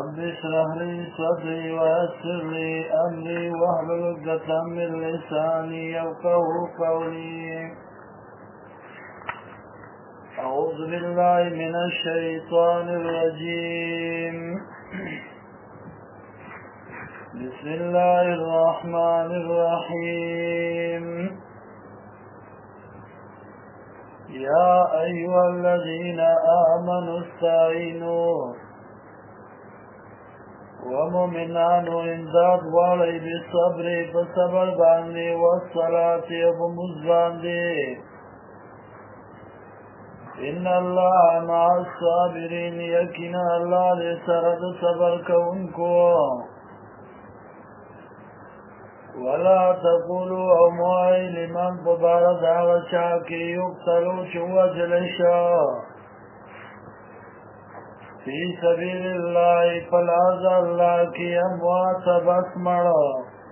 رب اشرح لي صدري ويسر لي أمري واحلل عقدة من لساني يفقهوا قولي. أعوذ بالله من الشيطان الرجيم. بسم الله الرحمن الرحيم. يا أيها الذين آمنوا استعينوا ومؤمنان امداد غواړئ بالصبر په صبر باندې والصلاة وبمنځ باندې ان الله مع الصابرين یقینا الله دې سره د صبر کوونکو. ولا تقولوا او موعي لمن ببارد هغه چا کې یقتلو چې ووژل شي فی سبیل الله فلاز الله کی اموات بس مړه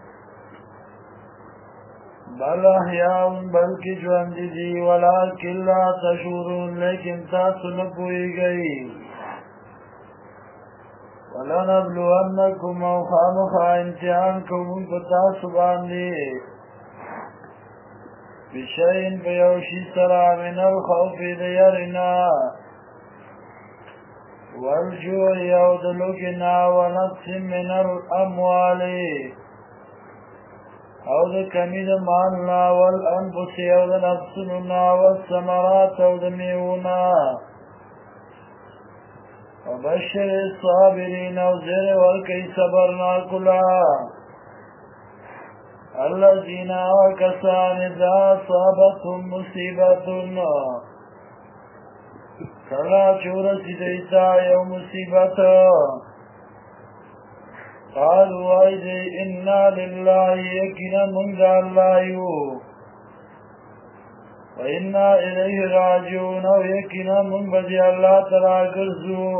بل احیاء بلکی ژوند دي ولکن لا تشعرون لیکن تاسو نه پوهیږئ. ولنبلونکم او خامخا امتحان کوم په تاسو باندې بشیء په یو شي سره من الخوف د یارنا والجوع او د لوږې ونقص من الاموال او د کمي د مال نه والانفس او د نفسونو نه والثمرات او د میوو نه وبشر الصابرین او زیر ورکړئ صبرناکو له الذین کسان اذا اصابتهم مصیبة کله چې ورسېدی ته یو مصیبت قالوا وایي دی انا لله یقینا موږ د الله یو وإنا إليه راجعون او یقینا موږ به د الله ته راګرځو.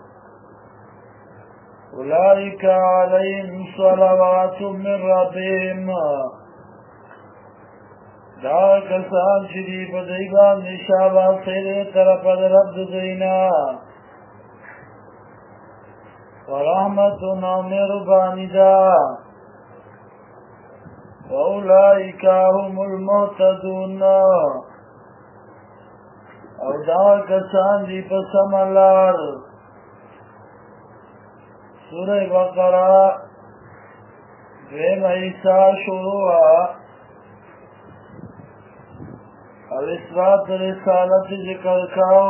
أولئک علیهم صلوات من ربهم دا کسان چې دي په دوی باندې شاباسي د طرفه د رب د دوی نه ورحمتنا مهرباني ده وأولئک هم المهتدون او دا کسان دي په سمه لار. سوره بقره دویمه حصه شروع او اثبات رسالت ذکر کاو،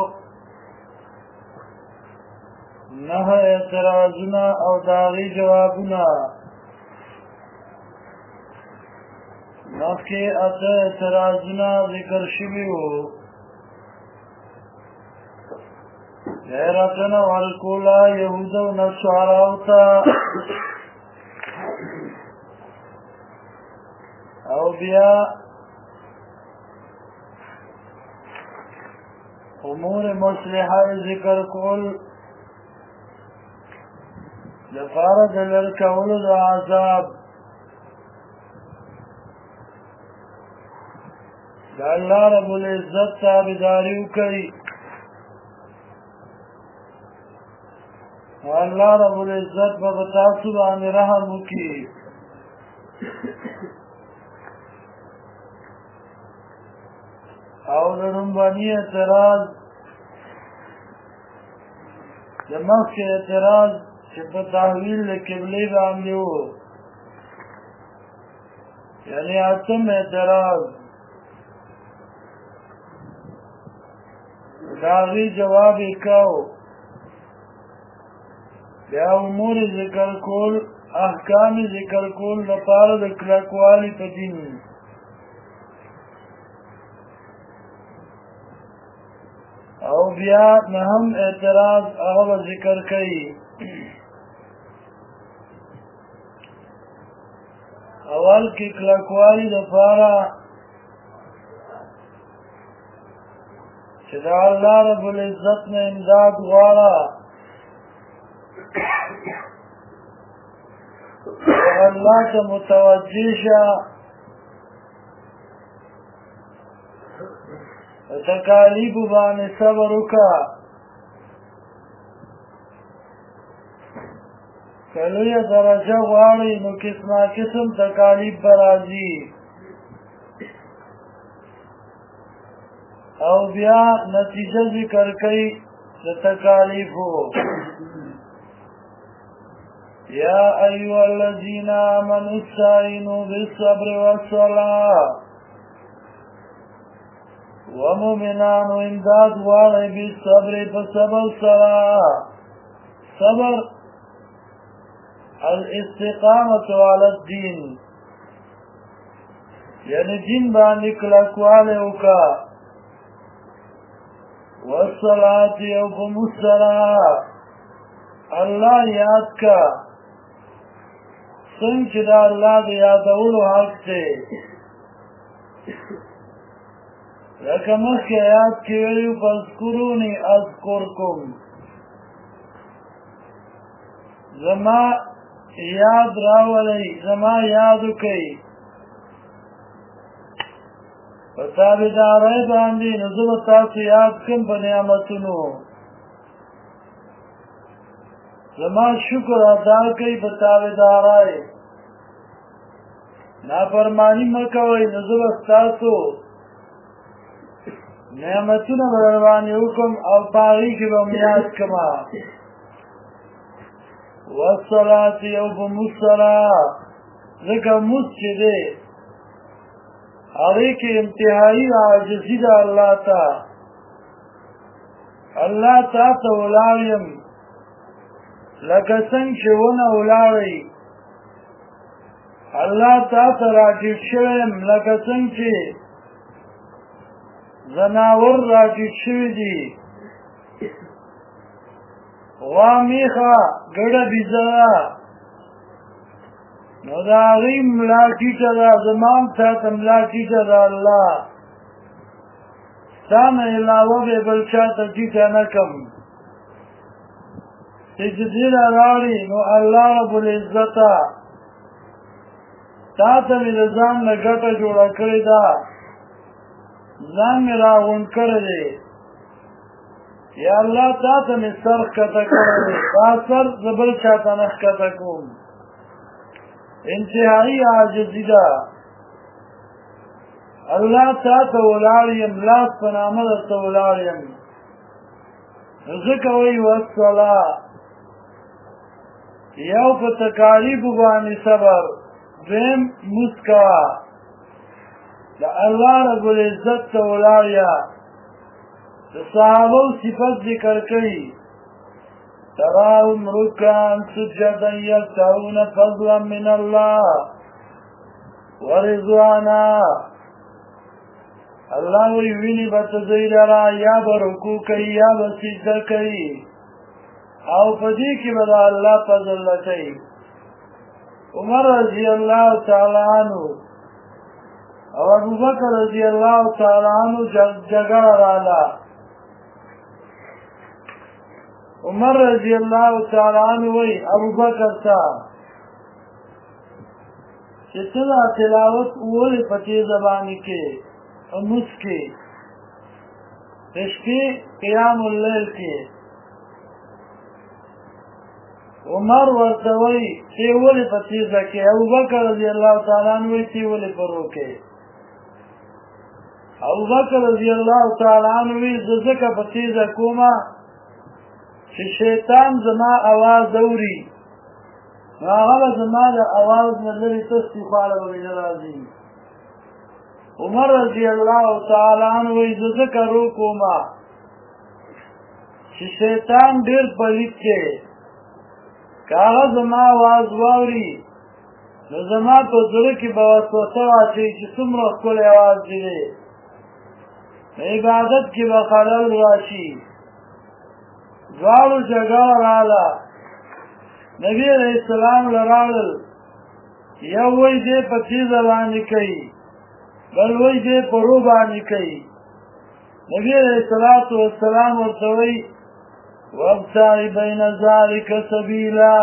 9 اعتراضونه او داغي جوابونه. مخکې 8 اعتراضونه ذکر شوي وو. غیرتونه ورکوله یهود او نصاراو ته او بیا امور مصلحه ذکر کول لپاره د لرې کولو د عذاب د الله رب العزت تابعداري وکړئ. الله رب العزت به تاسو باندې رحم وکړي. او د لومړني اعتراض د مخکې اعتراض چې په تحویل د قبلې باندې و، یعنې 8م اعتراض د هغې جواب یې کو. بیا امور ذکر کول، احکام ذکر کول لپاره د کلکوالي په دین او بیا 9م اعتراض هغه ذکر کوي. اول کې کلکوالي لپاره چې د الله رب العزت نه امداد غواړه الله ته متوجه شه تکالیف باندې صبر وکړه کلوی درجه غواړي نو قسمه قسم تکالیف برازي او بیا نتیجه ذکر کوي د تکالیفو یا ایها الذین آمنوا استعینوا بالصبر والصلاة ومؤمنانو امداد غواړي بالصبر په صبر سره صبر الاستقامة على الدين یعنی دین باندې کلکواله وکا والصلاة یوم الصلاة الله یاد کا څنګه چې دا الله د یادولو حق دی لکه مخکې آیات کې ویلو فاذکروني اذکرکم زما یاد راولئ زما یاد وکئ په تابعدارۍ باندې نو زه به تاسو یاد کړم په نعمتونو زما شکر ادا کوي په تابعدارۍ نافرماني مه کوئ نو زه به ستاسو نعمتونه به در باندې وکړم او په هغې کې به م یاد کړمه والصلاة یوم الصلاة ځکه مونځ چې دی هغې کې انتهایي عاجزي ده الله ته الله تا ته ولاړ یم لکه څنګه چې ونه ولاړئ الله تا ته راټیټ شوی یم لکه څنګه چې ځناور راټیټ شوي دي غوا میخه ګډه بیزه ده نو د هغې ملا ټیټه ده زما هم تا ته ملا ټیټه ده الله ستا نه علاوه به بل چا ته ټیټه نه کړم سجدې له راوړي نو الله رب العزته تا ته مې د ځان نه ګټه جوړه کړې ده ځان مې راغونډ کړی دی یا الله تا ته مې سر ښکته کړی دی دا سر زه بل چا ته نه ښکته کوم انتهایي عاجزي ده الله تا ته ولاړ یم لاس په نامه درته ولاړ یم ځکه وایي والصلاة یو په تکالیفو باندې صبر دویم مونځ کوه د الله رب العزت ته ولاړ یا د صحابو صفت ذکر کوي تراهم رکعا سجدا یبتغون فضلا من الله ورضوانا الله وی ویني به ته دوی لره یا به رکوع کوي یا به سجده کوي او په دې کې به د الله فضل لټوي عمر رضی الله تعالی عنه او ابوبکر رضی الله تعالی عنه جګړه رااله عمر رضی الله تعالی عنه وی ابوبکر ته چې ته دا تلاوت ولې په تیزه باندې کې مونځ کې د شپې قیام اللیل کې عمر ورته وی ته ولې په تیزه کې ابوبکر رضی الله تعالی عنه وی ته ولې په رو کې ابوبکر رضی الله تعالی عنه وی زه ځکه په تیزه کومه چې شیطان زما اواز اوري نو هغه به زما د اواز نه لرې تستی خواله به مې نه راځي عمر رضی الله تعالی عنه وی زه ځکه رو کومه چې شیطان ډېر پلیت دی که هغه زما اواز واوري نو زما په زړه کې به وسوسه واچوي چې څومره ښکلی اواز دی عبادت کې به خلل راشي دواړو جګړه رااله نبي علیه السلام له راغلل یو وی دی په تیزه باندې کوي بل وی دی په رو باندې کوي نبي علیه الصلاة والسلام ورته وی وابتغ بین ذلک سبیلا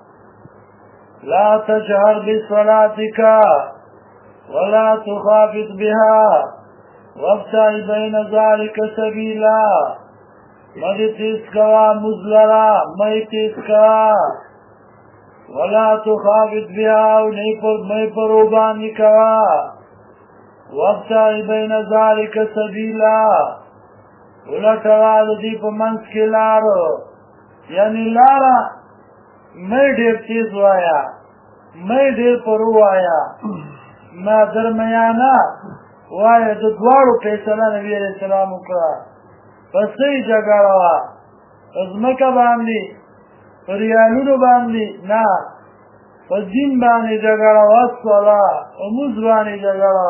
لا تجهر بصلاتک ولا تخافت بها وابتغ بین ذلک سبیلا مدی تیز کوا مزلرا مئی تیز کوا ولا تخافت بها او نی پروبانی کوا وابتغ بین ذالک سبیلا ولټوال دی په منځ کې لارو یعنی لارا مې ډېر تیز وایا مې ډېر پرو وایا ما درمیانا وایا د دواړو فیصله نبی علیہ السلام وکړه پس یې جګړه وا ازمکه باندې پریانونو باندې نه په دین باندې جګړه وسولا او موږ باندې جګړه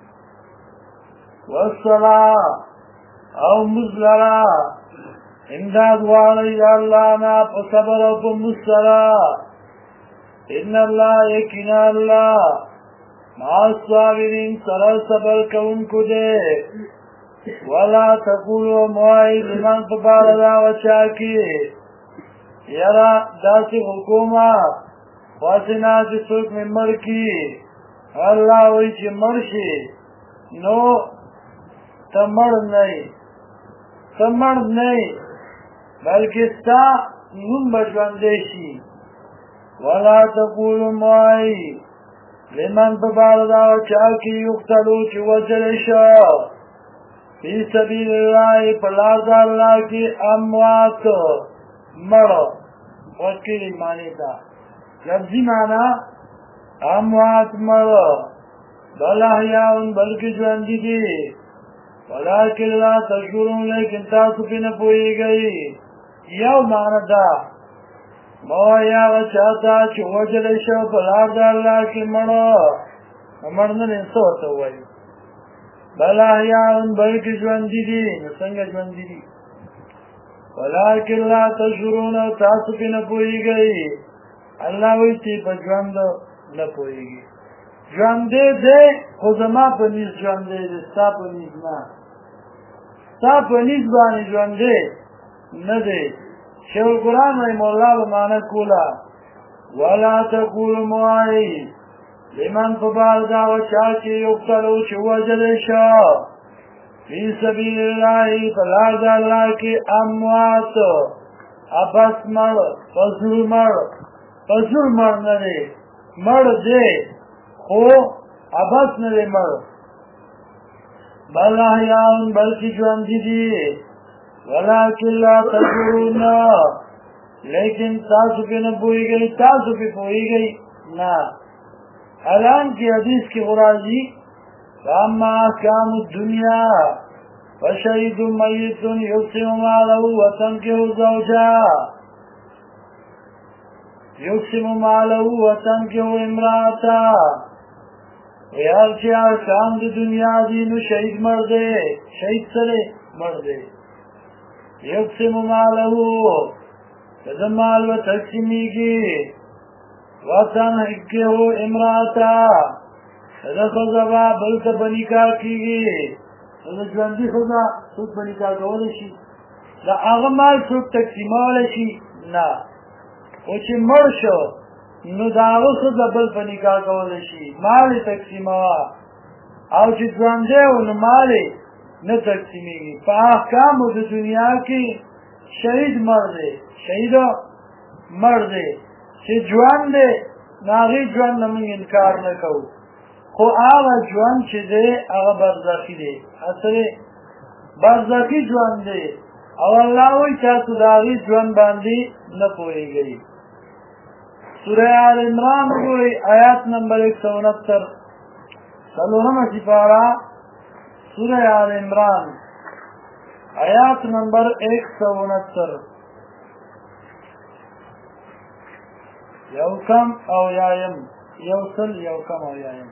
وسولا او مزلرا امداد والی اللہ نا پا صبر او پا مسترا ان اللہ یقینا اللہ مع الصابرین سرا صبر کون کو دے ولا تقولوا معائی لمن پباردا وچاکی یرا داسی حکومہ واسنا چی سوک میں مرکی اللہ وی چی مرشی نو تمر نہیں تمر نہیں بلکہ ستا نم بجوندیشی ولا تقولوا معائی لمن بباردا وچاکی یقتلو چی وجلشا فی سبیل اللہ پلارد اللہ کی اموات مرو وکیلی معنی تا لفظی معنی اموات مرو بل احیاؤن بلکی جواندی دی ولیکن لا تشکرون لیکن تاسو پی نپوئی گئی یو معنی دا موایا غچاتا چی وجلشا پلارد اللہ کی مرو مردن انسو ہوتا ہوئی بل احیاؤن بلکی جواندی دی نسنگ جواندی دی ولیکن لا تشکرون تاسو پی نپوئی گئی اللہ ویتی پا جواند نپوئی گئی جوانده ده خودما پا نیز جوانده ده ستا پا نیز نا ستا پا نیز بانی جوانده نده شیخ القرآن رحم اللہ بمانا کولا ولا تقول معائی لمن فباردا وچاکی یقتلو چی وجلشا فی سبیل اللہ فلارد اللہ کی اموات ابس مر فضل مر نده مر ده خو ابس نده مر بل احیاؤن بلکی جواندی دی ولیکن لا تشعرون لیکن تاسو پی نپوئی گئی تاسو پی پوئی گئی نا الان کی حدیث کی غرازی فاما احکام الدنیا فشہید میت یقسم مالہ وتنکح زوجہ یقسم مالہ وتنکح امراتا یار چی احکام دی دنیا دینو شہید مردے شہید سرے مردے یقسم مالہ کدم مال و تقسیمی کی وتنکح امراتا خزبا بلتا بنکار کی گی جواندی خدا سوک بنکار کولشی دا آغا مال سوک تقسیمولشی نا وچی مرشو نو دا آغا خدا بل بنکار کولشی مالی تقسیموا او چی جواندی و نو مالی نتقسیمی گی پا احکامو دا دنیا کی شہید مردے شہیدو مردے چی جواندی ناغی جوان نمی انکار نکو خو آغا جوان چه ده آغا برزخی ده اصله برزخی جوان ده او اللہ وی چاہتو داغی جوان باندی نپوئی گئی سورہ آل عمران گوئی آیات نمبر 169 سلورم سپارہ سورہ آل عمران آیات نمبر 169 یوکم او یایم یوصل یوکم او یایم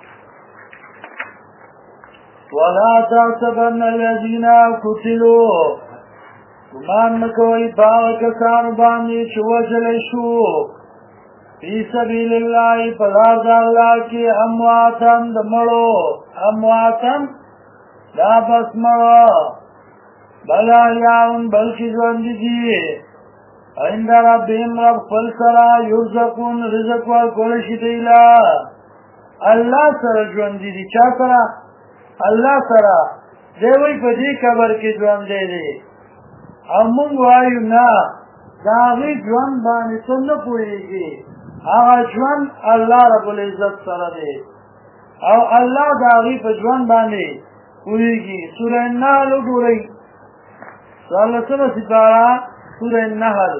ولا تحسبن الذين قتلوا گمان مکوئی باغ کسان باندی چو وجل شو فی سبیل اللہ پلارد اللہ کی امواتن دمڑو امواتن دا بس مڑو بلا یاون بلکی جواندی دی عند ربهم رب فلسرا یرزقون رزق ورکولشی دیلا اللہ سر جواندی دی چا سرا اللہ سرا دیوی پا دی کبر کی جوان دے دے امونگ وایو نا داغی جوان بانی سن پوئی گی هغه ژوند الله رب العزت سره دی او الله د هغې په ژوند باندې پوهېږي. سوره النحل وګورئ، څوارلسمه سپاره، سوره النحل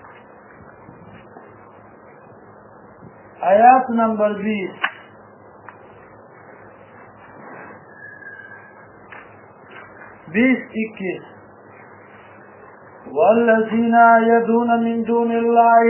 آیات نمبر 20. والذین یدعون من دون الله،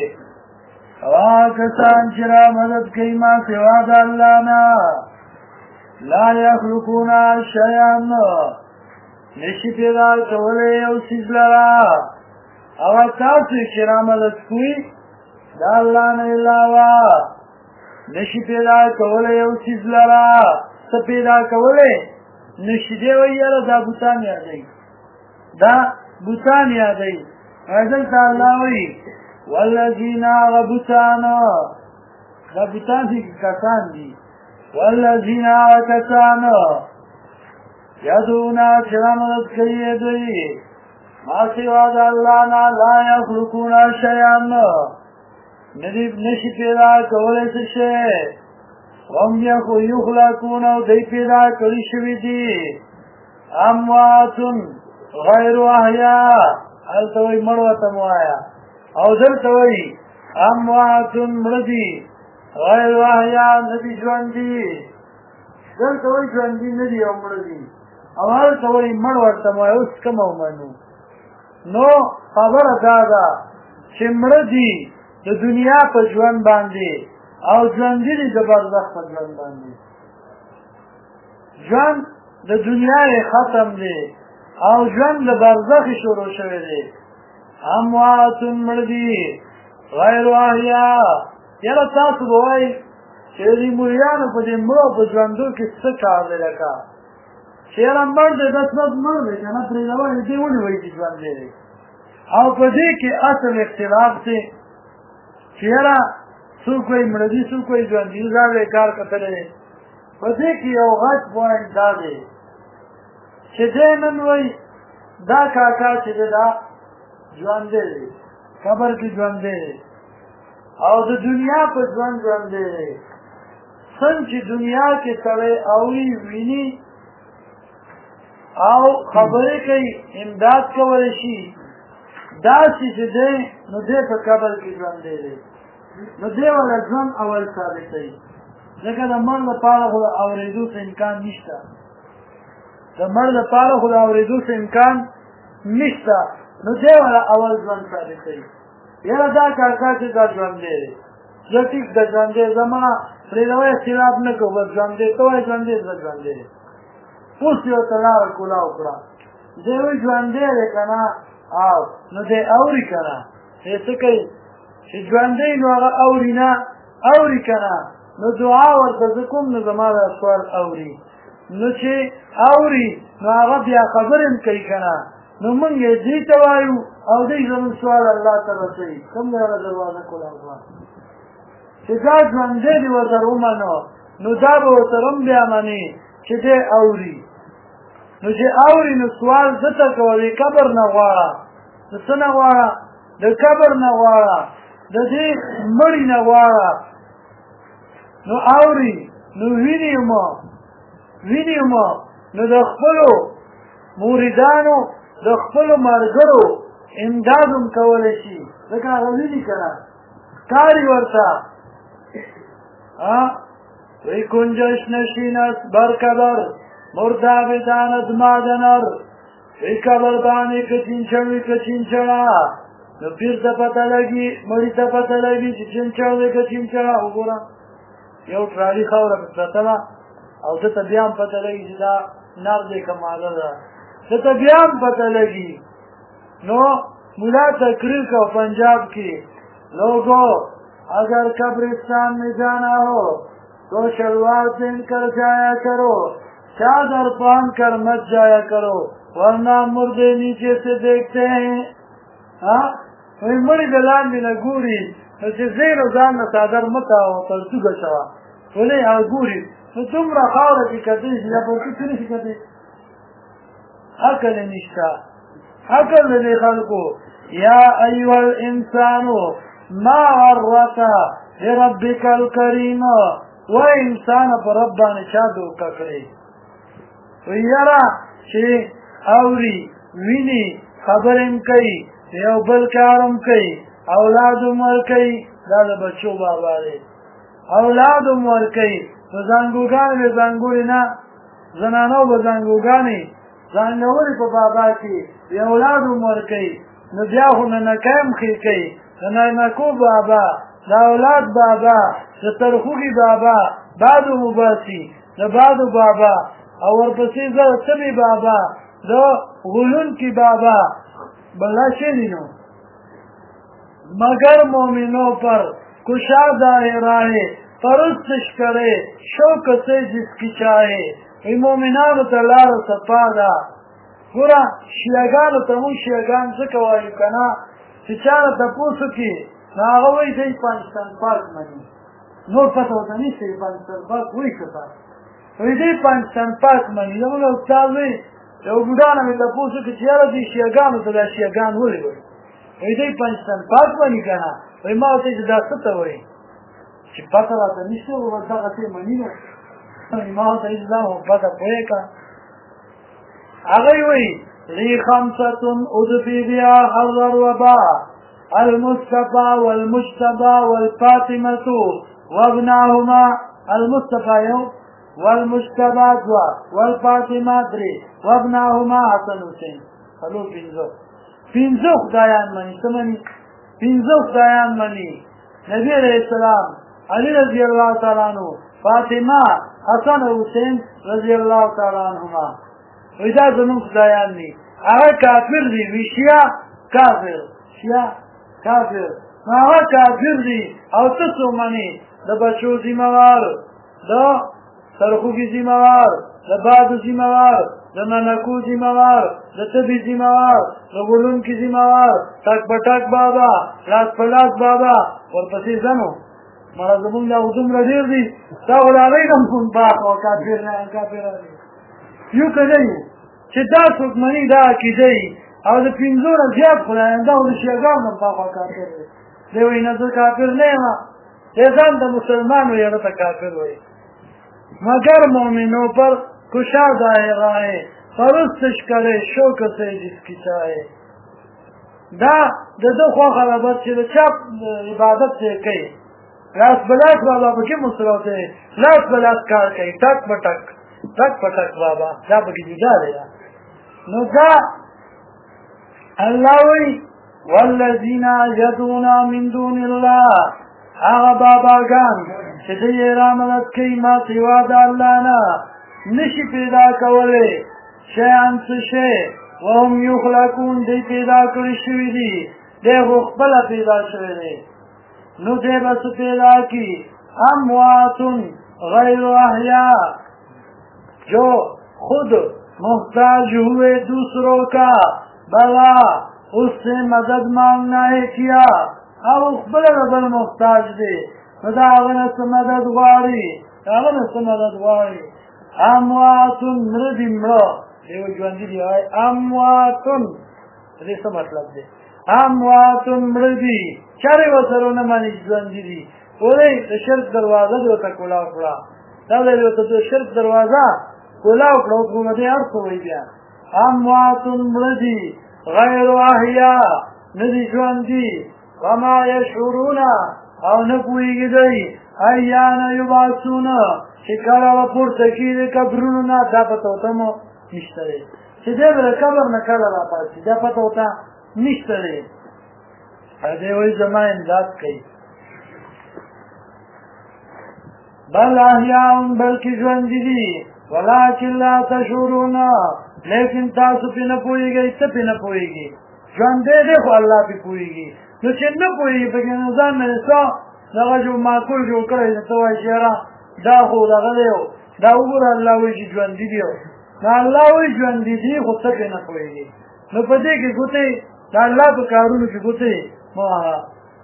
کسان چې را مدد کوي ما سوا د الله نه، لا یخلقون شیئا، نشي پیدا کولی یو څیز لره. هغه تاسو چې را مدد کوئ د الله نه علاوه نشي پیدا کولی یو څیز لره. څه پیدا کولی نشي؟ دی وایي یاره دا بوتان یادوي، دا بوتان یادوي. دلته الله وایي والذین هغه بوتان، دا بوتان دي کسان دي، والذین هغه کسان یدعون چې را مدد کوي دوی ما سوا د الله نه، لا یخلقون شیئا، نشي پیدا کولی څه شی، وهم یخلقون، او دی پیدا کړي شوي دي، اموات غیر احیاء. هلته وایي مړ ورته مه وایه، او دلته وایي اموات مړه دي، غیر احیاء نه دي ژوندي. دلته وایي ژوندي نه دي او مړه دي، او هلته وایي مړ ورته مه وایه. اوس کومه ومنو؟ نو خبره دا ده چې مړه دي د دنیا په ژوند باندې، او ژوندي دي د برزخ په ژوند باندې. ژوند د دنیا یې ختم دی او ژوند د برزخ شروع شوی دی. اموات مړه دي غیر احیاء. یاره تاسو به وایئ چې د موریانو په دې مړو په ژوندو کې څه کار دی؟ لکه چې یاره مړ دی دسمت مړ دی که نه پرېږدوئ، دې ولې وایي چې ژوندی دی؟ او په دې کې اصل اختلاف دی چې یاره څوک وایي مړه دي، څوک وایي ژوندي دي. دا به یې کار کتلی دی. په دې کې یو غټ پوینټ دا دی چې دی نن وایي دا کاکا چې دی دا ژوندی دی، قبر کې ژوندی دی، او د دنیا په ژوند ژوندی دی. څنګه چې دنیا کې سړی اوري ویني او خبرې کوي، امداد کولی شي، داسې چې دی نو دی په قبر کې ژوندی دی. نو دی والا ژوند اول ثابتوي، ځکه د مړ لپاره خو د اورېدو څه امکان نشته، د مړ لپاره خو د اورېدو څه امکان نشته. نو دی والا اول ژوند ثابتوي. یاره دا کاکا چې دا ژوندی دی، زه ټیک د ژوندی زما پرېږدوئ، اختلاف نه کوو، بس ژوندی ته وایي ژوندی زه ژوندی دی. اوس یې ورته لاره کولا وکړه، دی وایي ژوندی دی که نه؟ او نو دی اوري که نه؟ دی څه کوي چې ژوندی نو هغه اوري نه؟ اوري که نه؟ نو دعا ورته زه کوم نو زما دا سوال اوري. نو چې اوري نو هغه بیا خبرې هم کوي که نه؟ نو موږ یې دې ته وایو او دی زموږ سوال الله ته رسوي. کوم دی هغه دروازه کولا وکړه چې دا ژوندی دی ورته ومنو، نو دا به ورسره هم بیا مني چې دی اوري. نو چې اوري نو سوال ده ته کوه، د قبر نه غواړه، د څه نه غواړه؟ د قبر نه غواړه، د دې مړي نه غواړه. نو اوري نو ویني مو نو د خپلو موریدانو د خپلو ملګرو امداد هم کولی شي، ځکه هغه ویني که نه کاري ورته. وی کنجش نشینست بر قبر مرده بداند مادنر، وی قبر بانی کچینچر وی کچینچرا. نو پیر ته پته لګي، مړي ته پته لګي چې چینچر دی که چینچرا. وګوره یو ټرالي خاوره پکې پرته ده او ده ته بیا هم پته لګي چې دا نر دی که ماده ده، ده ته بیا هم پته لګي. نو ملا تقریر کو پنجاب کی، لوگو اگر قبرستان میں جانا ہو تو شلوار پہن کر جایا کرو، چادر پہن کر مت جایا کرو، ورنہ مردے نیچے سے دیکھتے ہیں. وی مړي د لاندې نه ګوري، نو چې زیر او ځان نه څادر مه تاوه، پرتوګه شوه، ولې هغه ګوري. نو دومره خاوره کې کتلی شي، دا پرتوګ څه نه شي کتلی؟ عقل یې نشته، عقل د دې خلکو. یا ایها الانسان ما غرک بربک الکریم و انسان پر رب باندې چا دوکه کړی وی یاره چې اوري ویني خبرم کوي یو بل کارم کوي اولادم ورکوي دا د بچو بابا دی اولادم ورکوي په زنګوګانې به زنګولې نه زنانو به زنګوګانې زنګولې په بابا کې یو اولادم ورکوي نو بیا خو ننکۍ هم ښې کوي د نینکو بابا د اولاد بابا د ترخوږي بابا بادو مباسي د بادو بابا او ورپسې زه تبې بابا د غلونکي بابا بلا شی نو مگر مومنوں پر کشادہ راہ پرستش کرے شوق سے جس کی چاہے ای مومنانو ته لاره صفا ده ګوره شیعګانو ته مونږ شیعګان ځکه وایو که نه چې چا نه تپوس وکړي نو هغه وایي دی پاکستان پارک مني نور پته ورته نشته چې پاکستان پارک وایي که پارک وایي دی پاکستان پارک مني زموږ استاد وایي یو بوډا نه مې تپوس وکړي چې یاره دې شیعګانو ته دا شیعګان ولې وایي وایي دی پاکستان پارک مني که نه وایي ما ورته چې دا څه ته وایي چې پته راته نشته ورته دغسې مني نه ما ورته چې دا خو پته پوهې که هغوی وایي لی خمسة ادفی بها حر الوباء المصطفى والمجتبى والفاطمة وابناهما المصطفى يوم والمجتبى دوا والفاطمة دري وابناهما حسن حسين خلو پینزو خدایان منی سمنی پینزو خدایان منی نبی علیہ السلام علی رضی اللہ تعالیٰ عنہ فاطمہ حسن حسین رضی اللہ تعالیٰ عنہما ویدا زمون خدایان دی هغه کافر دی وی شیعه کافر شیعه کافر هغه کافر دی او تاسو منی د بچو ذمہوار د سرخوږي ذمہوار د بادو ذمہوار د ننکو ذمہوار د تبي ذمہوار د غلونکي ذمہوار تک پټک بابا لاس پلاس بابا ورپسې زنو مړه زمونږ لا دومره ډېر دي تا ولالۍ هم کوم باغ او کافر نه کافر یو که نه یو چې دا څوک مني دا عقیده یي او د پنځو نه زیات خدایان دا خو د شیعګانو نه پخوا کافر دی دی وایي نه زه کافر نه یم دی ځان د مسلمان وایي هغه ته کافر وایي مگر مومنوں پر کشادہ راہ پرستش کرے شوق سے جس کی چاہے دا د ده خوښه ده بس چې د چا عبادت یې کوي لاس بلاس بابا پکې مسلوته لاس بلاس کار کوي ټک پټک تک پټک بابا دا پکې جدا دی نو دا الله وی والذین یدعون من دون الله هغه باباګان چې دوی را مدد کوي ما سوا د الله نه نشي پیدا کولی شیان څه شی وهم یخلقون دی پیدا کړي شوي دي دی خو خپله پیدا شوی دی نو دی به څه پیدا کړي اموات غیر احیاء جو خود محتاج ہوئے دوسروں کا بلا اس سے مدد مانگنا ہے کیا او خپل بل محتاج دی دا هغه څه مدد غواړي هغه څه مدد غواړي اموات مردي مړه دیو ژوندي دی اموات دې څه مطلب دی اموات مردي چاري وسره نه مانی ژوندي دي ولې د شرک دروازه دی ته کولا کړه دا له ته د شرک دروازه کولا کړو کومه دې ارڅ وی بیا اموات مردي غیر احیاء ندی ژوندي وما يشعرون او نپویږي دی ایانا یبعثون چې کله به پورته کېږي قبرونو نه دا پته ورته مو نشته دی چې دی به د قبر نه کله راپاڅي دا پته ورته نشته دی دی وایي زما امداد کوي بل احیاء بلکې ژوندي دي ولکن لا تشعرون لیکن تاسو پې نه پوهېږئ ته پې نه پوهېږي ژوندی دی خو الله پې پوهېږي نو چې نه پوهېږي پکې نو ځان مې څه دغه جو معقول جوړ کړی نو ته وایي چې یاره دا خو دغه دی دا وګوره الله وایي چې ژوندي دي نو الله وایي ژوندي دي خو ته پې نه پوهېږي نو په دې کې ګوتې د الله په کارونو کې ګوتې مه وهه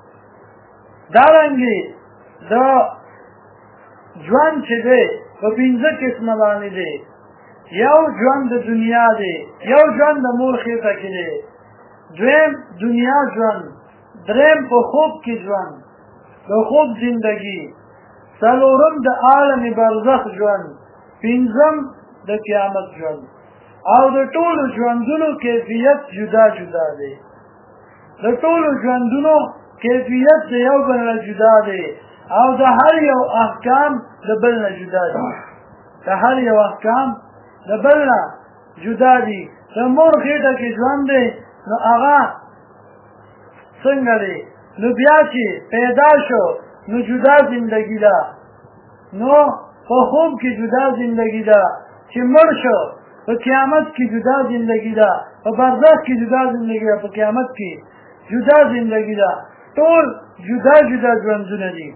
دارنګې د ژوند چې دی په پنځه قسمه باندې دی یو ژوند د دنیا دی یو ژوند د مور خېټه کې دی دویم دنیا ژوند دریم په خوب کې ژوند د خوب زندگی، څلورم د عالم برزخ ژوند، پنځم د قیامت ژوند. او د ټولو ژوندونو کیفیت جدا جدا دی. د ټولو ژوندونو کیفیت د یو بل نه جدا دی او د هر یو احکام د بل نه جدا دي. د هر یو احکام د بل نه جدا دي. د مور خېټه کې ژوند دی نو هغه څنګه دی؟ نو بیا چې پیدا شو نو جدا زندگی ده، نو په خوب کې جدا زندگی ده، چې مړ شو په قیامت کې جدا زندگی ده، په برزخ کې جدا زندگی ده، په قیامت کې جدا زندگی ده. ټول جدا جدا ژوندونه دي.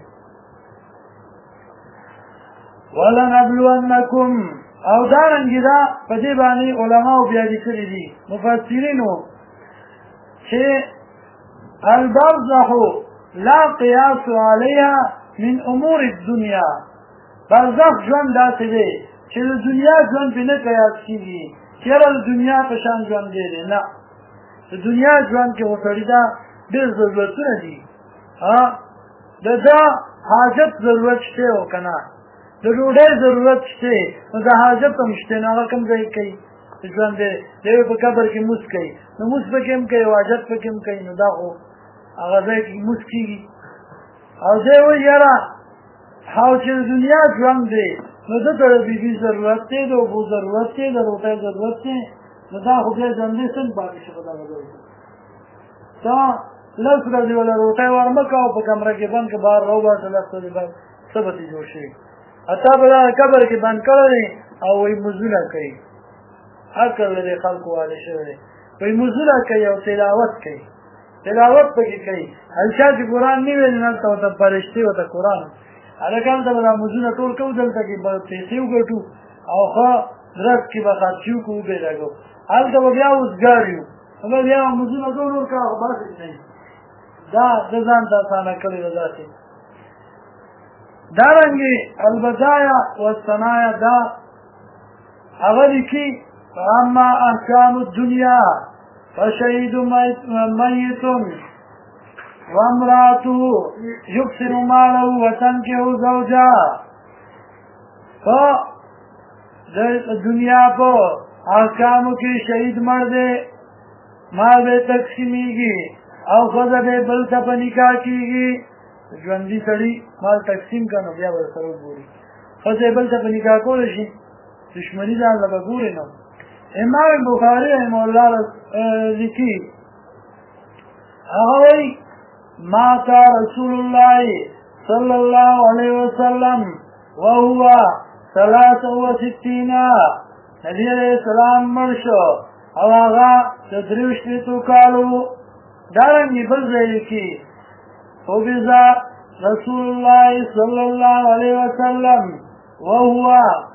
ولنبلونکم او دارنګې دا په دې باندې علماو بیا لیکلي دي مفسرینو چې البرزخ لا قیاس علیها من امور الدنیا. برزخ ژوند داسې دی چې د دنیا ژوند پرې نه قیاس کېږي، چېرې د دنیا په شان ژوند دی. نه، د دنیا ژوند کې خو سړي ته ډېر ضرورتونه دي. د ده حاجت ضرورت شته او که نه، د ډوډۍ ضرورت شته نو د حاجت هم شته، نو هغه کوم ځای کوي ژوند دی. د یو په قبر کې مونځ کوي نو مونځ پکې هم کوي او حاجت پکې هم کوي، نو دا خو هغه ځای کې مونځ کېږي. او دی وایي یاره او چې د دنیا ژوند دی نو ده ته د بیبي ضرورت دی، د اوبو ضرورت دی، د روټۍ ضرورت دی، نو دا خو بیا ژوندی څنګه پاتې شي په دغه ځای کې؟ ته لس ورځې وله روټۍ ورمه کوه په کمره کې بند که بهر راوباسه، لس ورځې بعد څه به ترې جوړ شوي. تا په دغه قبر کې بند کړی او وایي مزونه کوي. عقل له دې خلکو والی شوی دی. وایي مزونه کوي او تلاوت کوي، تلاوت پکې کوي. هلچا چې قرآن نه ویل هلته ورته فرشتې ورته قرآن هلکه هلته به دا مزونه ټول کوو، دلته کې به پیسې وګټو او ښه درس کې به خرچي وکړو وبېده کوو. هلته به بیا اوزګار یو، به بیا مزونه ټول ورکړه خو باسې نه دا د ځان ته اسانه کړې ده داسې. دارنګې البدایه والثنایه دا هغه لیکي فاما احکام الدنیا فشهید میت وامراته یکسر ماله وتنکح زوجا. په دنیا په احکامو کې شهید مړ دی، مال به تقسیمیږي او ښځه به بل ته په نکاح کېږي. ژوندي سړي مال تقسیم کړه نو بیا به سره وګوري، ښځه بل ته په نکاح کولی شي، دشمني ځان له به ګورې نو. امام بخاري رحمه الله لیکي هغه وایي مات رسول الله صلی الله علیه وسلم وهو 63. نبی علیہ السلام مړ شو او هغه د 63 کالو. دارنګې بل ځای لیکي حبذا رسول الله صلی الله علیه وسلم وهو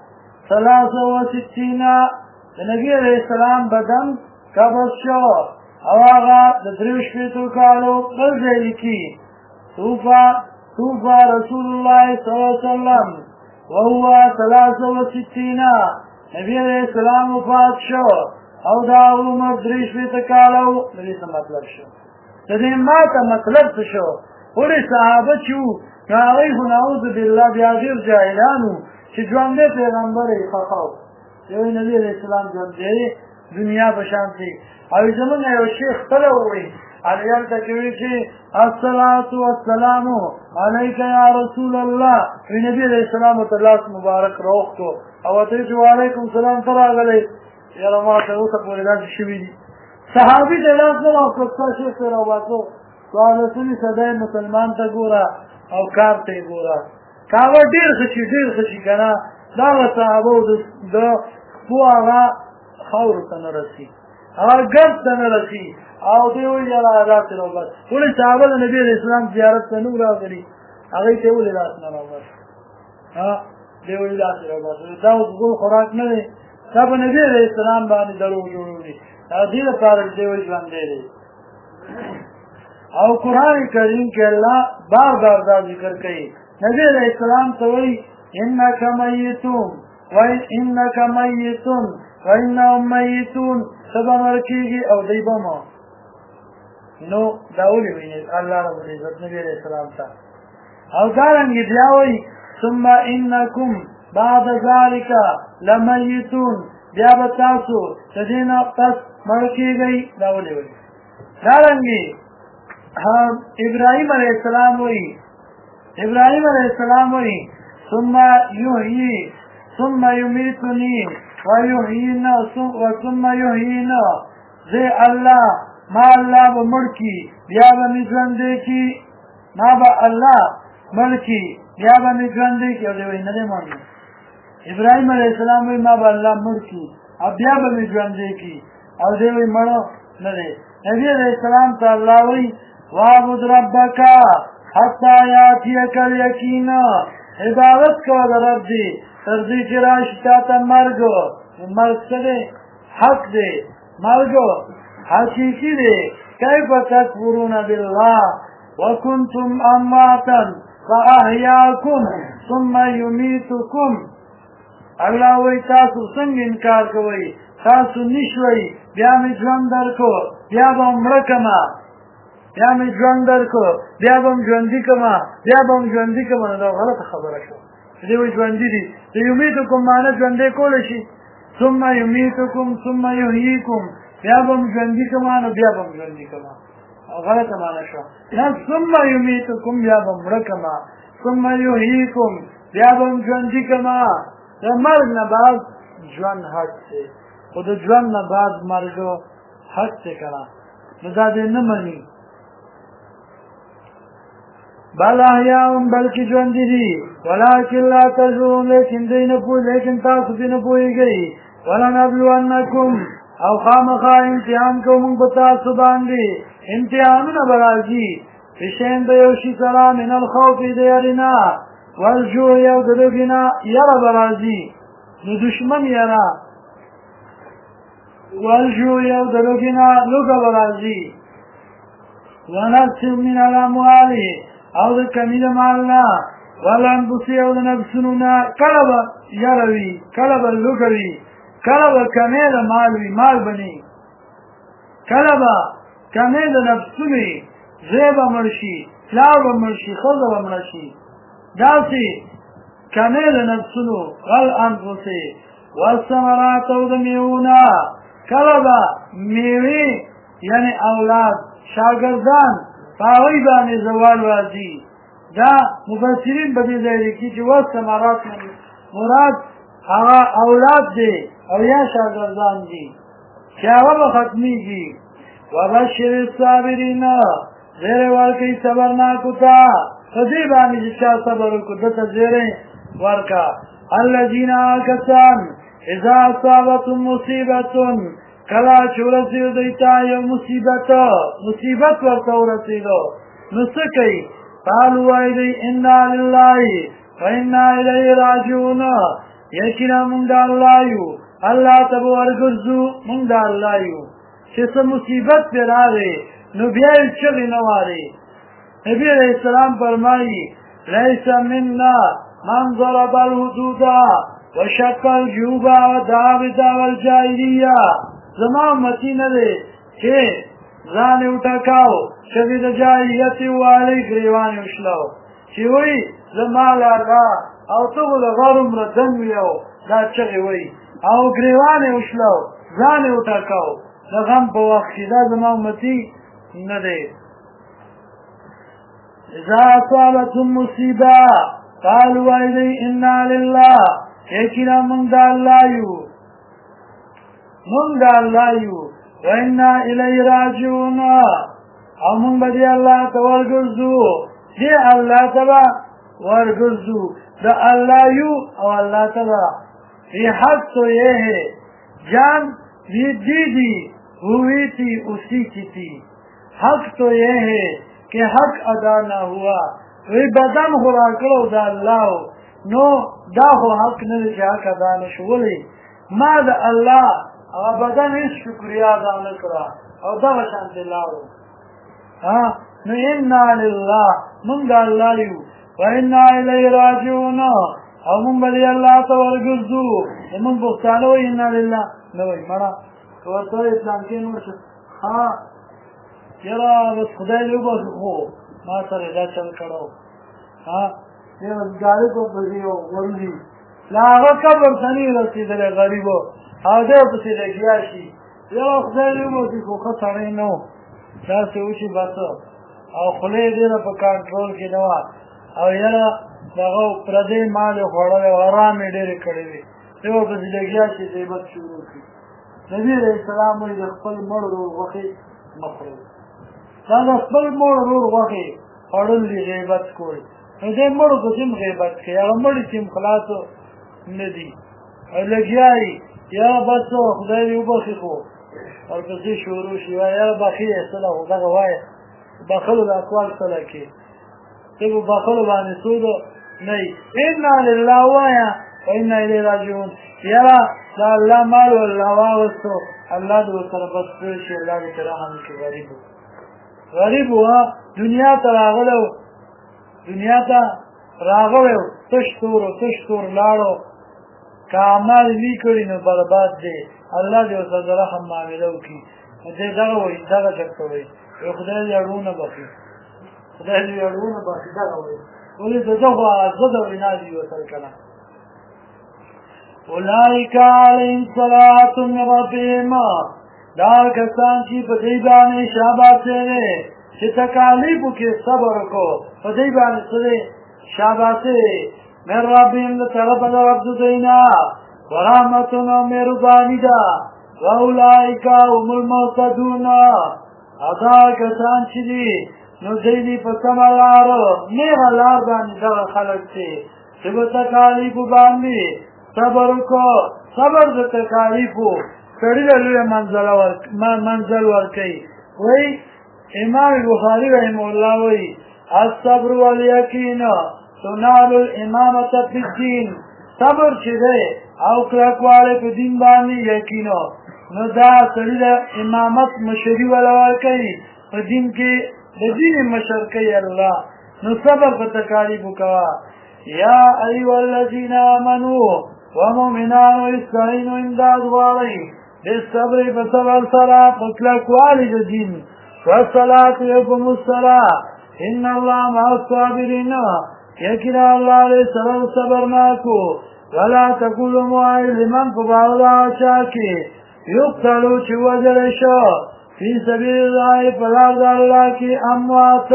63. د نبی علیہ السلام بدن قبض شو او هغه د 63 کالو. بل ځای لیکي توفى رسول الله صلی الله علیه وسلم وهو 63. نبی علیہ السلام وفات شو او دا عمر 63 کالو. د دې څه مطلب شو؟ د دې ماته مطلب څه شو؟ ولې صحابه چې وو نو هغوی خو نعوذ بالله بیا ډېر جاهلان وو چې ژوندی پیغمبر یې خفه و. یو نبي علیه السلام ژوندی دنیا په شان دی. او زمونږ یو شیخ کله ووایي هلته کې وایي چې الصلاة والسلام علیک یا رسول الله. وی نبي علیه السلام ورته لاس مبارک راوښتو او ورته ویې چې وعلیکم سلام ته راغلی. یاره ما تر اوسه پورې داسې شوي دي. صحابي ته لاس نه راوښتو، ستا شیخ ته راوباسو. سوالتونې سدی مسلمان ته ګوره او کار ته یې ګوره. که هغه ډېر ښه شي ډېر ښه شي که نه دغه صحابو د خپو هغه خاورو ته نه رسي، هغه ګرد ته نه رسي. او دوی وایي یاره داسې راوباس. ولې صحابه د نبي علیه السلام زیارت ته نه راغلي، هغوی ته یې ولې لاس نه راوباس؟ دوی ولې داسې راوباس؟ دا اوس ګل خوراک نه دی، دا په نبي علیه السلام باندې دروغ جوړوي. د دې لپاره چې دوی ژوندی دی. او قرآن کریم کې الله بار بار دا ذکر کوي. نبی علیہ السلام ته وایي انک میتون وانک میتون وانهم میتون. ته به مړ کېږي او دوی به مړ. نو دا ولې وایي الله رب العزت نبی علیہ السلام ته؟ او دارنګې بیا وایي ثم انکم بعد ذلک لمیتون، بیا به تاسو د دې نه پس مړ کېږئ. دا ولې وایي؟ دارنګې ابراهیم علیه السلام وایي ثم یحیی ثم یمیتنی ویحیینا ثم یحیینا، زه الله ما الله به مړ کي بیا به مې ژوندی کي، ما به الله مړ کي بیا به مې ژوندی کي. او دی وایي نه دی مانه. ابراهیم علیه السلام وایي ما به الله مړ کي او بیا به مې ژوندی کي، او دی وایي مړه نه دی. نبي علیه السلام ته الله وایي واعبد ربک حتی یاتیک الیقین، عبادت کوه د رب دې تر دې چې راشي تا ته مرګ. مرګ څه دی؟ حق دی. مرګ حقیقي دی. کیف تکفرون بالله وکنتم امواتا فاحیاکم ثم یمیتکم. الله وایي تاسو څنګه انکار کوئ؟ تاسو نشوئ بیا مې ژوند درکړو، بیا به مړه کړمه، بیا مې ژوند درکړو، بیا به م ژوندي کړمه، بیا به م ژوندي کړمه. نو دا غلطه خبره شوه. دې وایي ژوندي دي. د یمیتکم معنی ژوندی کولی شي. ثم یمیتکم ثم یحییکم، بیا به م ژوندي کړمه نو بیا به م ژوندي کړمه. غلطه معنی شوه. نه ثم یمیتکم بیا به مړه کړمه، ثم یحییکم بیا به م ژوندي کړمه. د مرګ نه بعد ژوند حق دی، خو د ژوند نه بعد مرګ حق دی که نه؟ نو دا دې نه مني. بل احیاء بلکې ژوندي دي، ولکن لا تشعرون، لیکن تاسو دې نه پوهېږئ. ولنبلونکم، او خامخا امتحان کوو موږ په تاسو باندې. امتحانونه به راځي بشین د یو شي سره، من الخوف د یارې نه، والجوع او د لوږې نه یره به راځي. نو دشمن یره، والجوع او د لوږې نه لوږه به راځي. ونقص من الاموال، او د کمی د مال نه، والانفس او د نفسونو نه. کله به یره وي، کله به لوږه وي، کله به کمی د مال وي، مال به نه، کله به کمی د نفسونو وي، زوی به مړ شي، پلار به مړ شي، ښځه به مړه شي. داسې کمی د نفسونو، والانفس والثمرات او د میوو نه. کله به میوې یعنې اولاد شاګردان په هغوی باندې زوال راځي. دا مفسرین په دې ځای لیکي چې والثمرات مراد هغه اولاد دی او یا شاګردان دي چې هغه به ختمېږي. وبشر الصابرین، زیری ورکړئ صبرناکو ته. په دې باندې چې چا صبر وکړو ده ته زیری ورکړه. الذین کسان اذا اصابتهم مصیبة، کله چې ورسېږي دوی ته یو مصیبت ورته ورسېږو نو څه کوي؟ قالوا وایي دوی انا لله و انا الیه راجعون، یقینا موږ د الله یو، الله ته به ورګرځو. موږ د الله یو. چې څه مصیبت پرې راغی نو بیا یې چغې نه وارې. نبي علیه السلام فرمایي لیس منا من ضرب الحدود وشق الجیوب ودعا بدعوى الجاهلیه. زما امتی نه دی چې ځان یې وټکاو، چغې د جاهلیت یې ووهلې، ګرېوان یې وشلو، چې وایي زما لالا او ته خو د غر عمره دن وي، او دا چغې وایي، او ګرېوان یې وشلو، ځان یې وټکاو د غم په وخت کې. دا زما امتي نه دی. اذا اصابتهم مصیبه قالوا وایي دوی انا لله، یقینا موږ د الله یو، موږ د الله یو، و انا الیه راجعون، او موږ به دې الله ته ورګرځو، دې الله ته به ورګرځو. د الله یو او الله ته به یہ حق تو یہ ہے جان یہ دیدی ہوئی تھی اسی کی تھی. حق تو یہ ہے کہ حق ادا نہ ہوا. وی بدن خو راکړو د الله نو دا خو حق نه دی چې حق ادا نه شو. ولې ما د الله هغه بدن هېڅ شکریا ادا نه کړه او دغه شانتې لاړو. نو انا لله، موږ د الله یو، و انا الیه راجعون، او موږ به دې الله ته ورګرځو. زموږ پښتانه وایي انا لله، نه وایي مړه که ورته وایي اسلام کې نور شه یاره بس خدای دې وبخښي، خو ما سره دا چل کړی ګاډي په پسې ورځي لا هغه قبر ته نه رسېدلی غریبو او دی پسې لګیا شي یو خدای دې وموسي خو ښه سړی نه و داسې وشي بس او خوله یې ډېره په کنټرول کې نه وه او یاره دغه پردی مال یې خوړلی و ارام یې ډېرې کړې وې دی ورپسې لګیا شي غیبت شروع کړي نبي علیه السلام وایي د خپل مړ ورور غوښې مه خورئ دا د خپل مړ ورور غوښې خوړل دي غیبت کول نو دې مړو پسې هم غیبت کوي هغه مړي چې هم خلاصو نه دي او لګیا یي یاره بس خدای دې وبخښي خو ورپسې شروع شي وایي یاره بخښي یې څه ده خو دغه وایه بخلو د اقوال څه کې ته په بخلو باندې سود نه یي انا لله وایه و انا الیه راجعون یاره دا الله مال والله واغستو الله دې ورسره بس کړی شي الله دې ترې رحم وکړي غریب غریب و دنیا ته راغلی دنیا ته راغلی و تش تور لاړو که اعمال نی کړي نو برباد دی الله دې ورته د رحم معامله وکړي دې دغه وایي دغه چرته وایي خدای دې اړونه بخښي خدای دې اړونه بخښي دغه وایي ولې د ده خو زه د وینا دي ورسره که نه اولئک علیهم صلوات من ربهم دا کسان چې په دې باندې شاباسي دی چې تکالیفو کې صبر وکړو په دې باندې څه دی شاباسي من ربهم له طرفه د رب د دوی نه ورحمتون او مهرباني ده واولئک هم المهتدون دا کسان چې دي نو دوی دي په سمه لار نیغه لار باندې دغه خلک چې په تکالیفو باندې صبر وکړو صبر د تکالیفو سړي له لویه منزل ورکوي وایي امام بخاري رحمه الله وایي الصبر والیقین تنال الامامة فی الدین صبر چې دی او کلکوالی په دین باندې یقینو نو دا سړي د امامت مشري ولا ورکوي په دین کې د دین مشر کوي الله نو صبر په تکالیفو کوه یا ایها الذین آمنوا ومؤمنانو استعینوا امداد غواړئ بالصبر فصبر سره پکلکوالی د دین والصلاة یقوم الصلاة ان الله مع الصابرین یقینا الله دې سره صبرناکو ولا تقولوا معاذ لمن فبعلا شاکی یقتلوا چې وجل شو فی سبیل الله په لار د الله کې اموات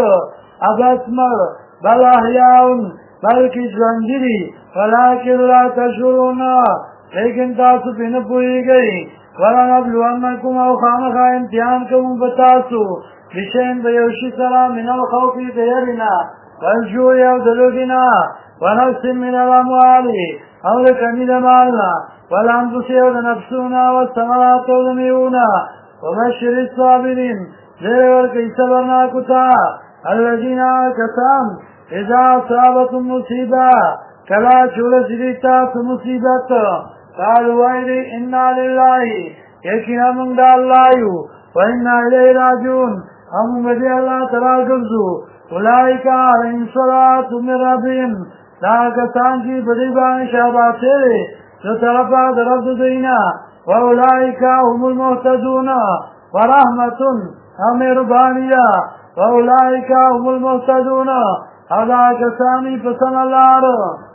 ابسمر بل احیاء بلکې ژوندي دي ولکن لا تشعرون لیکن تاسو پې نه پوهېږئ ولنبلونکم او خامخا امتحان کوم به تاسو بشین د یو شي سره من الخوف د یرې نه والجوع او د لوږې نه ونفس من الاموال او د کمي د مال نه والانفس او د نفسونه والثمرات او د میوو نه وبشر الصابرین زیر ورکوي صبرناکو ته الذین کسان اذا اصابتهم مصیبه کله چې ورسېږي تاسو مصیبت قالوا وایي انا لله یقینا موږ د الله یو وانا الیه راجعون او موږ دې الله تعالی ګرځو اولئک علیهم صلوات من ربهم دا کسان چې په دې باندې شاباسي دی د طرفه د رب د دوی نه واولئک هم المهتدون ورحمة او مهرباني ده واولئک هم المهتدون او دا کسانی په سمه لار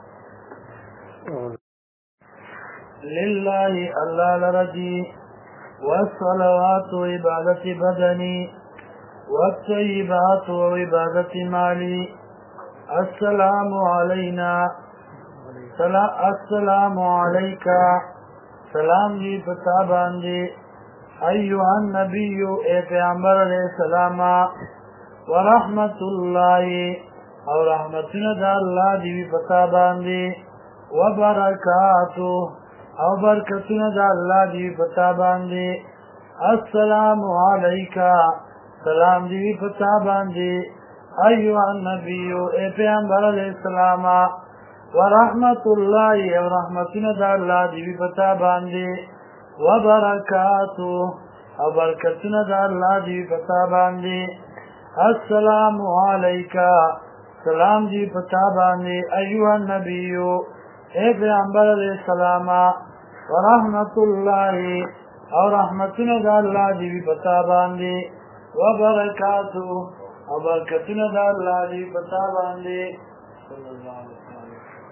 لله الله لرجي والصلوات عبادة بدني والطيبات وعبادة مالي السلام علينا السلام عليك سلام جی پتا باندې ایوہ النبی اے پیغمبر علیہ السلام ورحمت اللہ اور رحمتنا دا اللہ دیوی پتا باندې وبرکاتو او برکتنا دا اللہ دیوی پتا باندې السلام علیکہ سلام دیوی پتا باندې ایوہ النبی اے پیغمبر علیہ السلام ورحمت اللہ اور رحمتنا دا اللہ دیوی پتا باندې وبرکاتو او برکتنا دا اللہ دیوی پتا باندې السلام علیکہ سلام دی پتا باندې ایوہ النبیو اے پیغمبر علیہ السلام ورحمت اللہ اور رحمتنا دا اللہ دیوی پتا باندې وبرکاتو او برکتنا دا اللہ دیوی پتا باندې صلی الله علیه وسلم.